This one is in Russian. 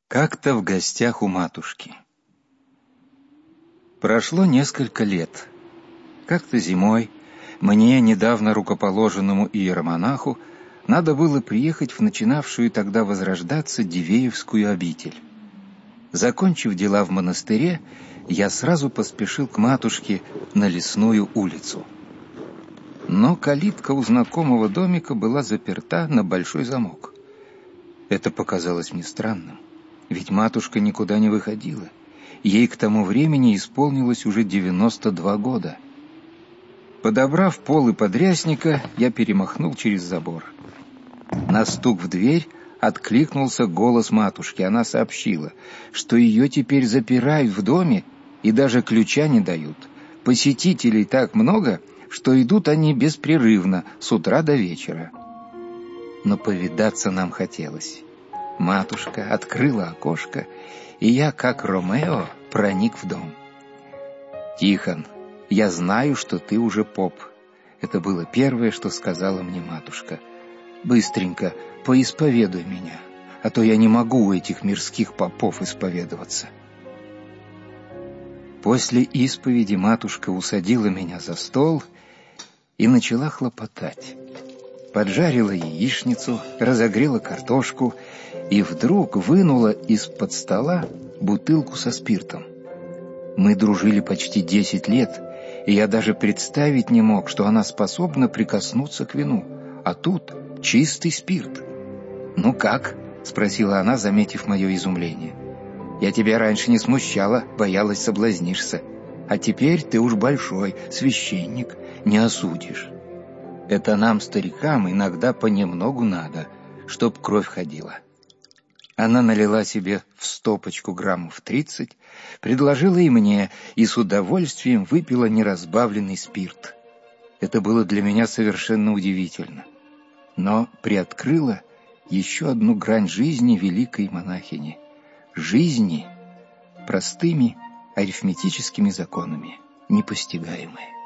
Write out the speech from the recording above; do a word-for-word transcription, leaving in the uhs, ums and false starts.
Как-то в гостях у матушки. Прошло несколько лет. Как-то зимой мне, недавно рукоположенному иеромонаху, надо было приехать в начинавшую тогда возрождаться Дивеевскую обитель. Закончив дела в монастыре, я сразу поспешил к матушке на Лесную улицу. Но калитка у знакомого домика была заперта на большой замок. Это показалось мне странным. Ведь матушка никуда не выходила. Ей к тому времени исполнилось уже девяносто два года. Подобрав полы подрясника, я перемахнул через забор. На стук в дверь откликнулся голос матушки. Она сообщила, что ее теперь запирают в доме и даже ключа не дают. Посетителей так много, что идут они беспрерывно с утра до вечера. Но повидаться нам хотелось. Матушка открыла окошко, и я, как Ромео, проник в дом. «Тихон, я знаю, что ты уже поп». Это было первое, что сказала мне матушка. «Быстренько поисповедуй меня, а то я не могу у этих мирских попов исповедоваться». После исповеди матушка усадила меня за стол и начала хлопотать. Поджарила яичницу, разогрела картошку и вдруг вынула из-под стола бутылку со спиртом. Мы дружили почти десять лет, и я даже представить не мог, что она способна прикоснуться к вину. А тут чистый спирт. «Ну как?» — спросила она, заметив мое изумление. «Я тебя раньше не смущала, боялась соблазнишься. А теперь ты уж большой священник, не осудишь. Это нам, старикам, иногда понемногу надо, чтоб кровь ходила». Она налила себе в стопочку граммов тридцать, предложила и мне, и с удовольствием выпила неразбавленный спирт. Это было для меня совершенно удивительно, но приоткрыло еще одну грань жизни великой монахини. Жизни простыми арифметическими законами, непостигаемой.